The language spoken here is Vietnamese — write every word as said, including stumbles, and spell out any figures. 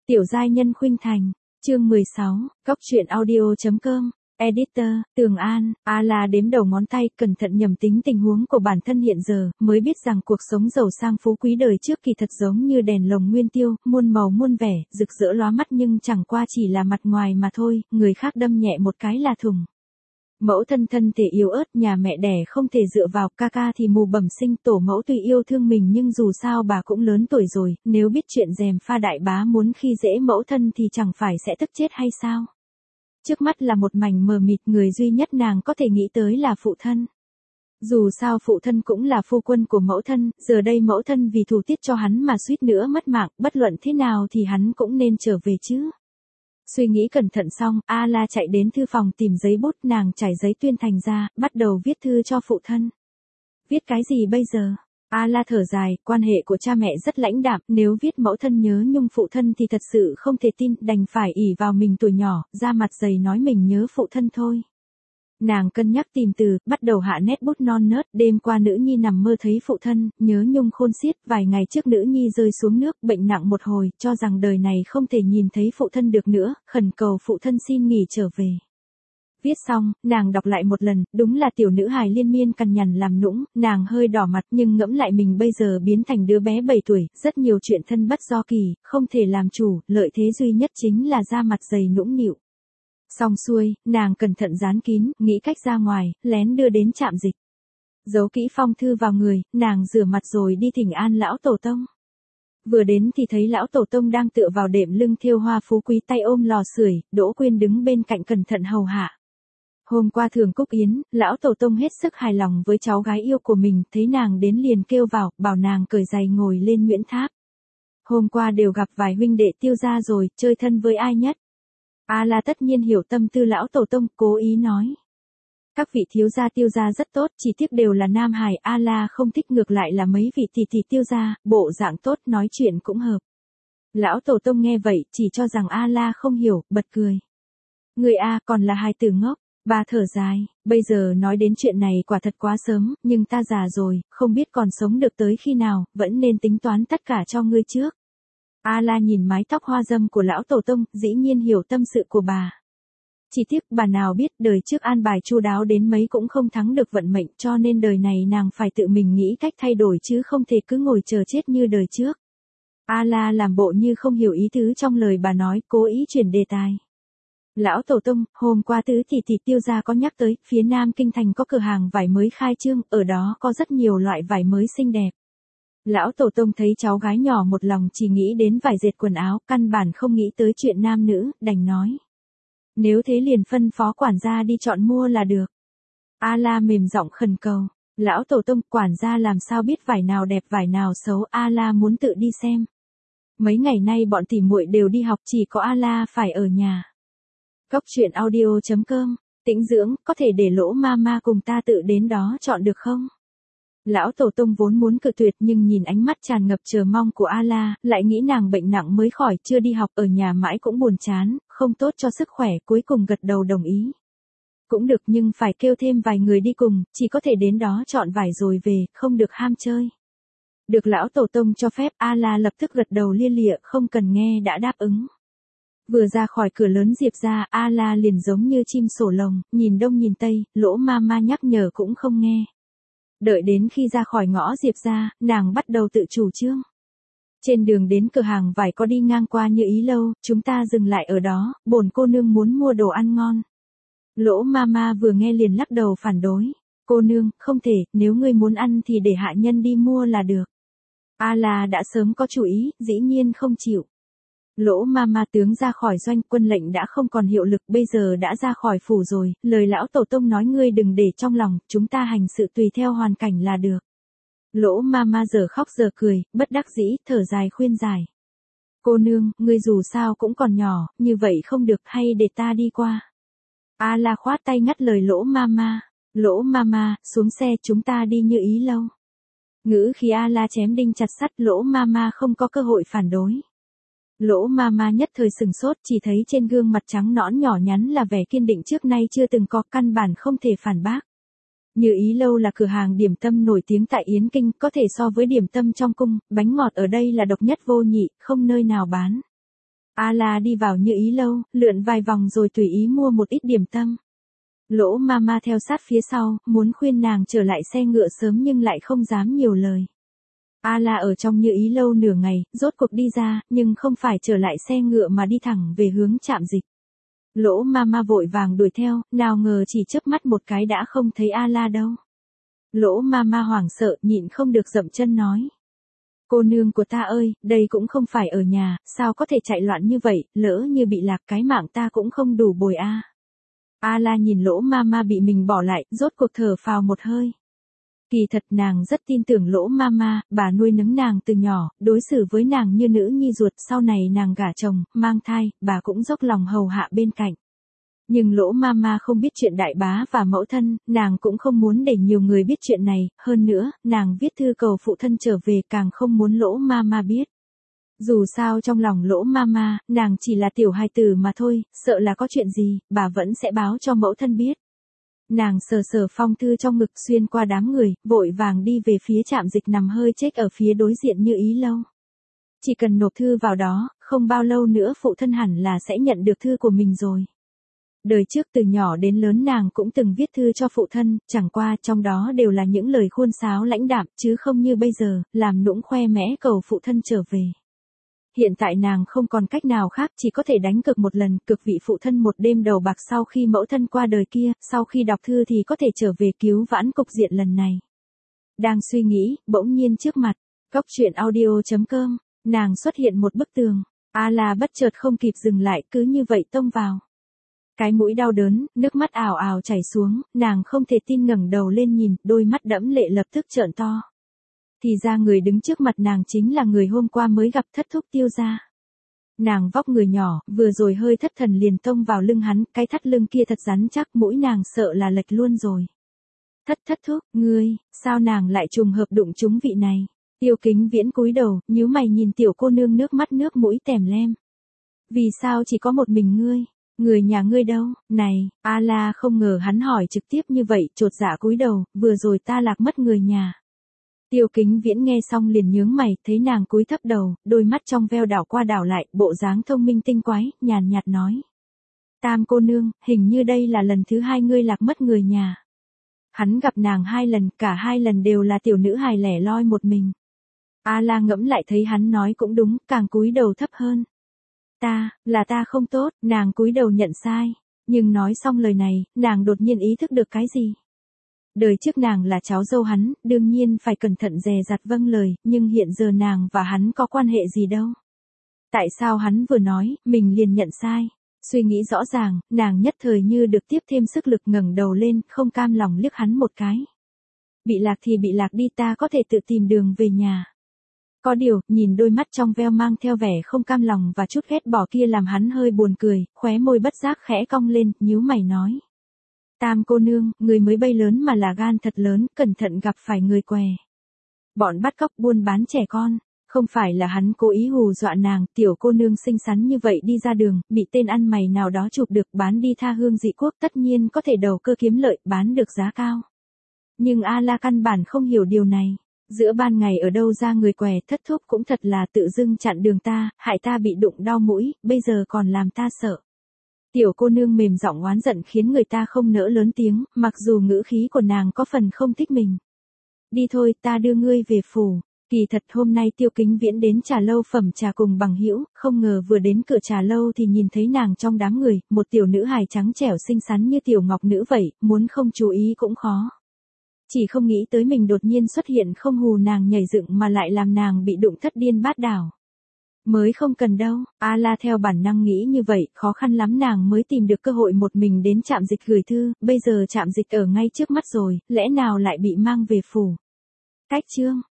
Tiểu giai nhân khuynh thành, chương mười sáu, Cóc truyện audio chấm com, Editor, Tường An, A La đếm đầu ngón tay, cẩn thận nhầm tính tình huống của bản thân hiện giờ, mới biết rằng cuộc sống giàu sang phú quý đời trước kỳ thật giống như đèn lồng nguyên tiêu, muôn màu muôn vẻ, rực rỡ lóa mắt nhưng chẳng qua chỉ là mặt ngoài mà thôi, người khác đâm nhẹ một cái là thủng. Mẫu thân thân thể yếu ớt, nhà mẹ đẻ không thể dựa vào, ca ca thì mù bẩm sinh, tổ mẫu tuy yêu thương mình nhưng dù sao bà cũng lớn tuổi rồi, nếu biết chuyện gièm pha đại bá muốn khi dễ mẫu thân thì chẳng phải sẽ tức chết hay sao? Trước mắt là một mảnh mờ mịt, người duy nhất nàng có thể nghĩ tới là phụ thân. Dù sao phụ thân cũng là phu quân của mẫu thân, giờ đây mẫu thân vì thù tiết cho hắn mà suýt nữa mất mạng, bất luận thế nào thì hắn cũng nên trở về chứ. Suy nghĩ cẩn thận xong, A La chạy đến thư phòng tìm giấy bút, nàng trải giấy tuyên thành ra, bắt đầu viết thư cho phụ thân. Viết cái gì bây giờ? A La thở dài, quan hệ của cha mẹ rất lãnh đạm, nếu viết mẫu thân nhớ nhung phụ thân thì thật sự không thể tin, đành phải ỷ vào mình tuổi nhỏ, ra mặt dày nói mình nhớ phụ thân thôi. Nàng cân nhắc tìm từ, bắt đầu hạ nét bút non nớt, đêm qua nữ nhi nằm mơ thấy phụ thân, nhớ nhung khôn xiết, vài ngày trước nữ nhi rơi xuống nước, bệnh nặng một hồi, cho rằng đời này không thể nhìn thấy phụ thân được nữa, khẩn cầu phụ thân xin nghỉ trở về. Viết xong, nàng đọc lại một lần, đúng là tiểu nữ hài liên miên cằn nhằn làm nũng, nàng hơi đỏ mặt nhưng ngẫm lại mình bây giờ biến thành đứa bé bảy tuổi, rất nhiều chuyện thân bất do kỳ, không thể làm chủ, lợi thế duy nhất chính là da mặt dày nũng nịu. Xong xuôi, nàng cẩn thận dán kín, nghĩ cách ra ngoài, lén đưa đến trạm dịch. Giấu kỹ phong thư vào người, nàng rửa mặt rồi đi thỉnh an lão tổ tông. Vừa đến thì thấy lão tổ tông đang tựa vào đệm lưng thêu hoa phú quý, tay ôm lò sưởi, Đỗ Quyên đứng bên cạnh cẩn thận hầu hạ. Hôm qua thường cúc yến, lão tổ tông hết sức hài lòng với cháu gái yêu của mình, thấy nàng đến liền kêu vào, bảo nàng cởi giày ngồi lên Nguyễn Tháp. Hôm qua đều gặp vài huynh đệ Tiêu gia rồi, chơi thân với ai nhất? A La tất nhiên hiểu tâm tư lão tổ tông, cố ý nói. Các vị thiếu gia Tiêu gia rất tốt, chỉ tiếc đều là nam hài, A La không thích, ngược lại là mấy vị tỷ tỷ Tiêu gia, bộ dạng tốt, nói chuyện cũng hợp. Lão tổ tông nghe vậy, chỉ cho rằng A La không hiểu, bật cười. Người A còn là hài tử ngốc. Bà thở dài, bây giờ nói đến chuyện này quả thật quá sớm, nhưng ta già rồi, không biết còn sống được tới khi nào, vẫn nên tính toán tất cả cho ngươi trước. A La nhìn mái tóc hoa dâm của lão tổ tông, dĩ nhiên hiểu tâm sự của bà. Chỉ tiếc bà nào biết đời trước an bài chu đáo đến mấy cũng không thắng được vận mệnh, cho nên đời này nàng phải tự mình nghĩ cách thay đổi chứ không thể cứ ngồi chờ chết như đời trước. A La làm bộ như không hiểu ý tứ trong lời bà nói, cố ý chuyển đề tài. Lão tổ tông, hôm qua tứ tỷ tỷ Tiêu gia có nhắc tới, phía Nam Kinh Thành có cửa hàng vải mới khai trương, ở đó có rất nhiều loại vải mới xinh đẹp. Lão tổ tông thấy cháu gái nhỏ một lòng chỉ nghĩ đến vải dệt quần áo, căn bản không nghĩ tới chuyện nam nữ, đành nói. Nếu thế liền phân phó quản gia đi chọn mua là được. A La mềm giọng khẩn cầu. Lão tổ tông, quản gia làm sao biết vải nào đẹp vải nào xấu, A La muốn tự đi xem. Mấy ngày nay bọn tỉ muội đều đi học, chỉ có A La phải ở nhà. Cóc truyện audio chấm com, Tĩnh dưỡng, có thể để Lỗ Mama cùng ta tự đến đó chọn được không? Lão tổ tông vốn muốn cự tuyệt nhưng nhìn ánh mắt tràn ngập chờ mong của A La, lại nghĩ nàng bệnh nặng mới khỏi, chưa đi học, ở nhà mãi cũng buồn chán, không tốt cho sức khỏe, cuối cùng gật đầu đồng ý. Cũng được nhưng phải kêu thêm vài người đi cùng, chỉ có thể đến đó chọn vải rồi về, không được ham chơi. Được lão tổ tông cho phép, A La lập tức gật đầu lia lịa, không cần nghe đã đáp ứng. Vừa ra khỏi cửa lớn Diệp ra, A La liền giống như chim sổ lồng, nhìn đông nhìn tây, Lỗ Mama nhắc nhở cũng không nghe. Đợi đến khi ra khỏi ngõ Diệp ra, nàng bắt đầu tự chủ trương. Trên đường đến cửa hàng vải có đi ngang qua Như Ý lâu, chúng ta dừng lại ở đó, bổn cô nương muốn mua đồ ăn ngon. Lỗ Mama vừa nghe liền lắc đầu phản đối. Cô nương, không thể, nếu ngươi muốn ăn thì để hạ nhân đi mua là được. A La đã sớm có chủ ý, dĩ nhiên không chịu. Lỗ Mama tướng ra khỏi doanh, quân lệnh đã không còn hiệu lực, bây giờ đã ra khỏi phủ rồi, lời lão tổ tông nói ngươi đừng để trong lòng, chúng ta hành sự tùy theo hoàn cảnh là được. Lỗ Mama giờ khóc giờ cười, bất đắc dĩ, thở dài khuyên giải. Cô nương, ngươi dù sao cũng còn nhỏ, như vậy không được, hay để ta đi qua. A La khoát tay ngắt lời Lỗ Mama. Lỗ Mama, xuống xe, chúng ta đi Như Ý lâu. Ngữ khi A La chém đinh chặt sắt, Lỗ Mama không có cơ hội phản đối. Lỗ Mama nhất thời sừng sốt, chỉ thấy trên gương mặt trắng nõn nhỏ nhắn là vẻ kiên định trước nay chưa từng có, căn bản không thể phản bác. Như Ý lâu là cửa hàng điểm tâm nổi tiếng tại Yến Kinh, có thể so với điểm tâm trong cung, bánh ngọt ở đây là độc nhất vô nhị, không nơi nào bán. A La đi vào Như Ý lâu, lượn vài vòng rồi tùy ý mua một ít điểm tâm. Lỗ Mama theo sát phía sau, muốn khuyên nàng trở lại xe ngựa sớm nhưng lại không dám nhiều lời. A La ở trong Như Ý lâu nửa ngày, rốt cuộc đi ra, nhưng không phải trở lại xe ngựa mà đi thẳng về hướng trạm dịch. Lỗ Mama vội vàng đuổi theo, nào ngờ chỉ chớp mắt một cái đã không thấy A La đâu. Lỗ Mama hoảng sợ, nhịn không được dậm chân nói. Cô nương của ta ơi, đây cũng không phải ở nhà, sao có thể chạy loạn như vậy, lỡ như bị lạc cái mạng ta cũng không đủ bồi a. A La nhìn Lỗ Mama bị mình bỏ lại, rốt cuộc thở phào một hơi. Kỳ thật nàng rất tin tưởng Lỗ Mama, bà nuôi nấng nàng từ nhỏ, đối xử với nàng như nữ nhi ruột, sau này nàng gả chồng, mang thai, bà cũng dốc lòng hầu hạ bên cạnh. Nhưng Lỗ Mama không biết chuyện đại bá và mẫu thân, nàng cũng không muốn để nhiều người biết chuyện này, hơn nữa, nàng viết thư cầu phụ thân trở về càng không muốn Lỗ Mama biết. Dù sao trong lòng Lỗ Mama, nàng chỉ là tiểu hài tử mà thôi, sợ là có chuyện gì, bà vẫn sẽ báo cho mẫu thân biết. Nàng sờ sờ phong thư trong ngực xuyên qua đám người, vội vàng đi về phía trạm dịch nằm hơi chết ở phía đối diện Như Ý lâu. Chỉ cần nộp thư vào đó, không bao lâu nữa phụ thân hẳn là sẽ nhận được thư của mình rồi. Đời trước từ nhỏ đến lớn nàng cũng từng viết thư cho phụ thân, chẳng qua trong đó đều là những lời khuôn sáo lãnh đạm, chứ không như bây giờ, làm nũng khoe mẽ cầu phụ thân trở về. Hiện tại nàng không còn cách nào khác, chỉ có thể đánh cược một lần, cực vị phụ thân một đêm đầu bạc sau khi mẫu thân qua đời kia, sau khi đọc thư thì có thể trở về cứu vãn cục diện lần này. Đang suy nghĩ, bỗng nhiên trước mặt, góc truyện audio chấm com, nàng xuất hiện một bức tường. A La bất chợt không kịp dừng lại, cứ như vậy tông vào. Cái mũi đau đớn, nước mắt ào ào chảy xuống, nàng không thể tin ngẩng đầu lên nhìn, đôi mắt đẫm lệ lập tức trợn to. Thì ra người đứng trước mặt nàng chính là người hôm qua mới gặp Thất Thúc Tiêu gia. Nàng vóc người nhỏ, vừa rồi hơi thất thần liền tông vào lưng hắn, cái thắt lưng kia thật rắn chắc, mũi nàng sợ là lệch luôn rồi. Thất Thất Thúc, ngươi, sao nàng lại trùng hợp đụng trúng vị này? Tiêu Kính Viễn cúi đầu, nhíu mày nhìn tiểu cô nương nước mắt nước mũi tèm lem. Vì sao chỉ có một mình ngươi? Người nhà ngươi đâu? Này, A La không ngờ hắn hỏi trực tiếp như vậy, chột dạ cúi đầu, vừa rồi ta lạc mất người nhà. Tiêu Kính Viễn nghe xong liền nhướng mày, thấy nàng cúi thấp đầu, đôi mắt trong veo đảo qua đảo lại, bộ dáng thông minh tinh quái, nhàn nhạt nói. Tam cô nương, hình như đây là lần thứ hai ngươi lạc mất người nhà. Hắn gặp nàng hai lần, cả hai lần đều là tiểu nữ hài lẻ loi một mình. A La ngẫm lại thấy hắn nói cũng đúng, càng cúi đầu thấp hơn. Ta, là ta không tốt, nàng cúi đầu nhận sai. Nhưng nói xong lời này, nàng đột nhiên ý thức được cái gì? Đời trước nàng là cháu dâu hắn, đương nhiên phải cẩn thận dè dặt vâng lời, nhưng hiện giờ nàng và hắn có quan hệ gì đâu. Tại sao hắn vừa nói, mình liền nhận sai? Suy nghĩ rõ ràng, nàng nhất thời như được tiếp thêm sức lực ngẩng đầu lên, không cam lòng liếc hắn một cái. Bị lạc thì bị lạc đi, ta có thể tự tìm đường về nhà. Có điều, nhìn đôi mắt trong veo mang theo vẻ không cam lòng và chút ghét bỏ kia làm hắn hơi buồn cười, khóe môi bất giác khẽ cong lên, nhíu mày nói. Tam cô nương, người mới bay lớn mà là gan thật lớn, cẩn thận gặp phải người què. Bọn bắt cóc buôn bán trẻ con, không phải là hắn cố ý hù dọa nàng, tiểu cô nương xinh xắn như vậy đi ra đường, bị tên ăn mày nào đó chụp được bán đi tha hương dị quốc tất nhiên có thể đầu cơ kiếm lợi, bán được giá cao. Nhưng A La căn bản không hiểu điều này. Giữa ban ngày ở đâu ra người què, Thất Thúc cũng thật là tự dưng chặn đường ta, hại ta bị đụng đau mũi, bây giờ còn làm ta sợ. Tiểu cô nương mềm giọng oán giận khiến người ta không nỡ lớn tiếng, mặc dù ngữ khí của nàng có phần không thích mình. Đi thôi, ta đưa ngươi về phủ. Kỳ thật hôm nay Tiêu Kính Viễn đến trà lâu phẩm trà cùng bằng hữu, không ngờ vừa đến cửa trà lâu thì nhìn thấy nàng trong đám người, một tiểu nữ hài trắng trẻo xinh xắn như tiểu ngọc nữ vậy, muốn không chú ý cũng khó. Chỉ không nghĩ tới mình đột nhiên xuất hiện không hù nàng nhảy dựng mà lại làm nàng bị đụng thất điên bát đảo. Mới không cần đâu, A La theo bản năng nghĩ như vậy, khó khăn lắm nàng mới tìm được cơ hội một mình đến trạm dịch gửi thư, bây giờ trạm dịch ở ngay trước mắt rồi, lẽ nào lại bị mang về phủ. Cách chương